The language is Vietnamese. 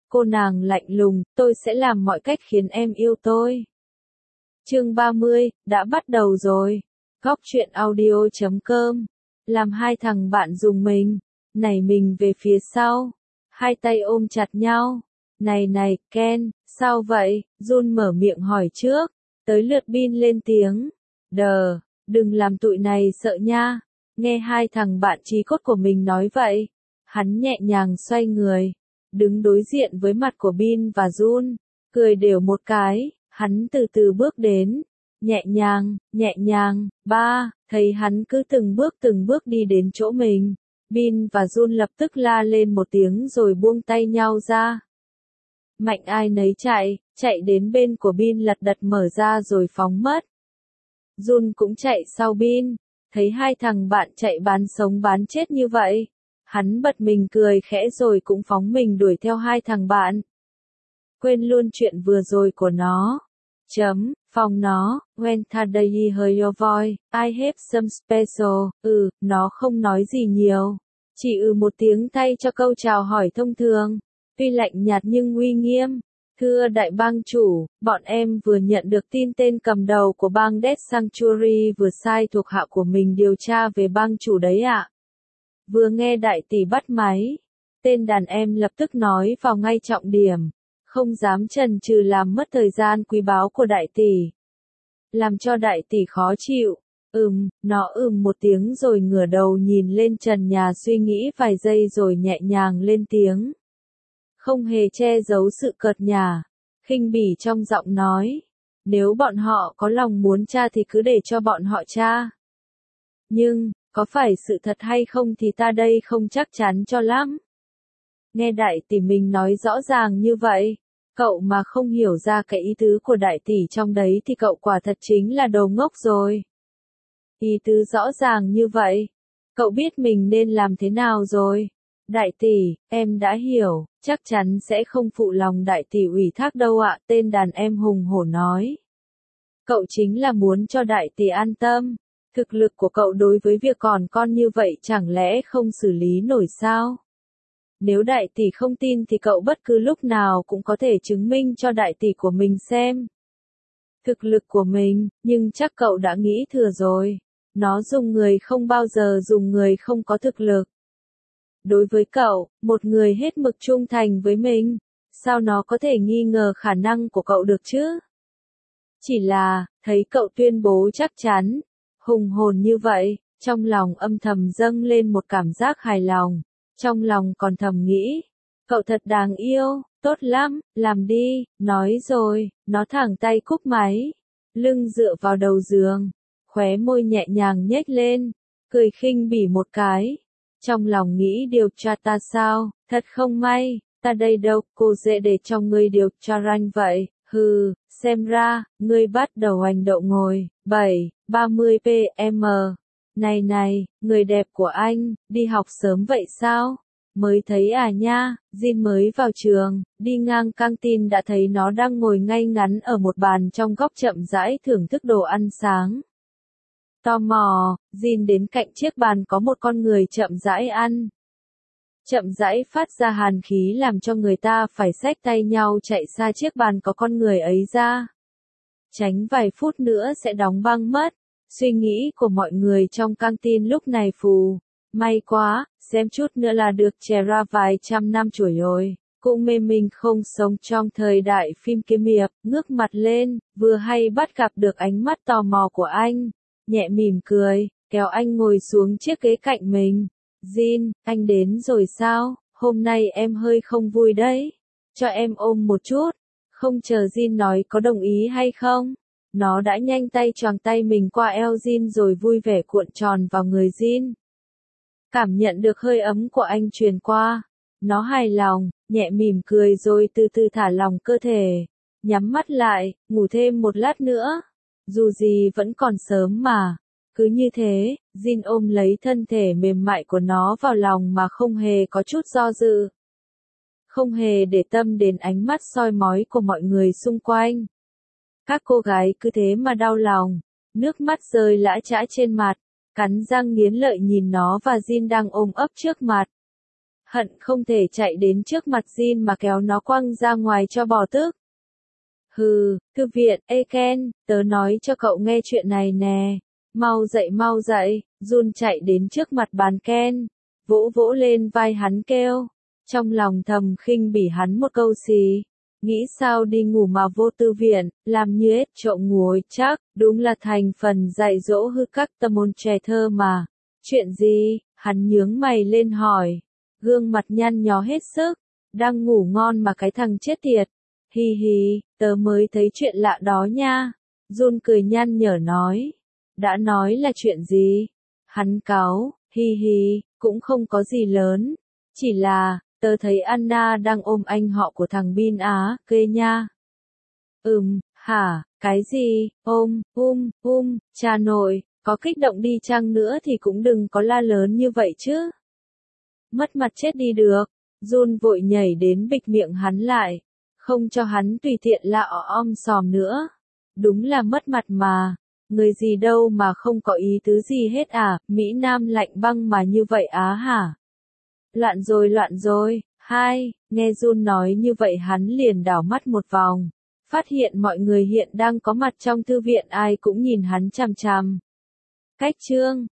Cô nàng lạnh lùng, tôi sẽ làm mọi cách khiến em yêu tôi. Chương 30, đã bắt đầu rồi. Góc truyện audio.com. Làm hai thằng bạn dùng mình, nảy mình về phía sau. Hai tay ôm chặt nhau. Này, Ken, sao vậy? Jun mở miệng hỏi trước. Tới lượt Bin lên tiếng. Đừng làm tụi này sợ nha. Nghe hai thằng bạn chí cốt của mình nói vậy. Hắn nhẹ nhàng xoay người. Đứng đối diện với mặt của Bin và Jun. Cười đều một cái. Hắn từ từ bước đến. Nhẹ nhàng, thấy hắn cứ từng bước đi đến chỗ mình. Bin và Jun lập tức la lên một tiếng rồi buông tay nhau ra. Mạnh ai nấy chạy đến bên của Bin lật đật mở ra rồi phóng mất. Jun cũng chạy sau Bin, thấy hai thằng bạn chạy bán sống bán chết như vậy. Hắn bật mình cười khẽ rồi cũng phóng mình đuổi theo hai thằng bạn. Quên luôn chuyện vừa rồi của nó. Phòng nó, when today heard your voice, I have some special, nó không nói gì nhiều. Chỉ một tiếng thay cho câu chào hỏi thông thường. Tuy lạnh nhạt nhưng uy nghiêm. Thưa đại bang chủ, bọn em vừa nhận được tin tên cầm đầu của bang Death Sanctuary vừa sai thuộc hạ của mình điều tra về bang chủ đấy ạ. Vừa nghe đại tỷ bắt máy. Tên đàn em lập tức nói vào ngay trọng điểm. Không dám chần chừ làm mất thời gian quý báu của đại tỷ. Làm cho đại tỷ khó chịu. Nó một tiếng rồi ngửa đầu nhìn lên trần nhà suy nghĩ vài giây rồi nhẹ nhàng lên tiếng. Không hề che giấu sự cợt nhả, khinh bỉ trong giọng nói. Nếu bọn họ có lòng muốn tra thì cứ để cho bọn họ tra. Nhưng, có phải sự thật hay không thì ta đây không chắc chắn cho lắm. Nghe đại tỷ mình nói rõ ràng như vậy, cậu mà không hiểu ra cái ý tứ của đại tỷ trong đấy thì cậu quả thật chính là đồ ngốc rồi. Ý tứ rõ ràng như vậy, cậu biết mình nên làm thế nào rồi. Đại tỷ, em đã hiểu, chắc chắn sẽ không phụ lòng đại tỷ ủy thác đâu ạ, tên đàn em hùng hổ nói. Cậu chính là muốn cho đại tỷ an tâm, thực lực của cậu đối với việc còn con như vậy chẳng lẽ không xử lý nổi sao? Nếu đại tỷ không tin thì cậu bất cứ lúc nào cũng có thể chứng minh cho đại tỷ của mình xem. Thực lực của mình, nhưng chắc cậu đã nghĩ thừa rồi. Nó dùng người không bao giờ dùng người không có thực lực. Đối với cậu, một người hết mực trung thành với mình, sao nó có thể nghi ngờ khả năng của cậu được chứ? Chỉ là, thấy cậu tuyên bố chắc chắn, hùng hồn như vậy, trong lòng âm thầm dâng lên một cảm giác hài lòng, trong lòng còn thầm nghĩ, cậu thật đáng yêu, tốt lắm, làm đi, nói rồi, nó thẳng tay cúp máy, lưng dựa vào đầu giường, khóe môi nhẹ nhàng nhếch lên, cười khinh bỉ một cái. Trong lòng nghĩ điều tra ta sao, thật không may, ta đây đâu, cô dễ để cho ngươi điều tra ranh vậy, xem ra, ngươi bắt đầu hành động ngồi, 30 pm. Này, người đẹp của anh, đi học sớm vậy sao? Mới thấy à nha, Jin mới vào trường, đi ngang căng tin đã thấy nó đang ngồi ngay ngắn ở một bàn trong góc chậm rãi thưởng thức đồ ăn sáng. Tò mò, Jin đến cạnh chiếc bàn có một con người chậm rãi ăn. Chậm rãi phát ra hàn khí làm cho người ta phải xách tay nhau chạy xa chiếc bàn có con người ấy ra. Tránh vài phút nữa sẽ đóng băng mất. Suy nghĩ của mọi người trong căng tin lúc này phù. May quá, xem chút nữa là được trẻ ra vài trăm năm tuổi rồi. Cũng mê mình không sống trong thời đại phim kiếm hiệp, ngước mặt lên, vừa hay bắt gặp được ánh mắt tò mò của anh. Nhẹ mỉm cười, kéo anh ngồi xuống chiếc ghế cạnh mình. Jin, anh đến rồi sao? Hôm nay em hơi không vui đấy. Cho em ôm một chút. Không chờ Jin nói có đồng ý hay không. Nó đã nhanh tay choàng tay mình qua eo Jin rồi vui vẻ cuộn tròn vào người Jin. Cảm nhận được hơi ấm của anh truyền qua. Nó hài lòng, nhẹ mỉm cười rồi từ từ thả lỏng cơ thể. Nhắm mắt lại, ngủ thêm một lát nữa. Dù gì vẫn còn sớm mà. Cứ như thế, Jin ôm lấy thân thể mềm mại của nó vào lòng mà không hề có chút do dự. Không hề để tâm đến ánh mắt soi mói của mọi người xung quanh. Các cô gái cứ thế mà đau lòng. Nước mắt rơi lã chã trên mặt. Cắn răng nghiến lợi nhìn nó và Jin đang ôm ấp trước mặt. hận không thể chạy đến trước mặt Jin mà kéo nó quăng ra ngoài cho bỏ tức. Hừ, thư viện, ê Ken, tớ nói cho cậu nghe chuyện này nè. Mau dậy, Jun chạy đến trước mặt bàn Ken, vỗ vỗ lên vai hắn kêu. Trong lòng thầm khinh bỉ hắn một câu xì. Nghĩ sao đi ngủ mà vô thư viện, làm như ếch trộm ngồi chắc, đúng là thành phần dạy dỗ hư các tâm môn trẻ thơ mà. Chuyện gì? Hắn nhướng mày lên hỏi. Gương mặt nhăn nhó hết sức. Đang ngủ ngon mà cái thằng chết tiệt. Hi hi, tớ mới thấy chuyện lạ đó nha. Jun cười nhăn nhở nói. Đã nói là chuyện gì? Hắn cáu, hi hi, cũng không có gì lớn. Chỉ là, tớ thấy Anna đang ôm anh họ của thằng Bin Á, ghê nha. Hả, cái gì, cha nội, có kích động đi chăng nữa thì cũng đừng có la lớn như vậy chứ. Mất mặt chết đi được, Jun vội nhảy đến bịt miệng hắn lại, không cho hắn tùy tiện la om sòm nữa. Đúng là mất mặt mà, người gì đâu mà không có ý tứ gì hết à, Mỹ Nam lạnh băng mà như vậy á hả? Loạn rồi, nghe Jun nói như vậy hắn liền đảo mắt một vòng, phát hiện mọi người hiện đang có mặt trong thư viện ai cũng nhìn hắn chằm chằm. Cách chương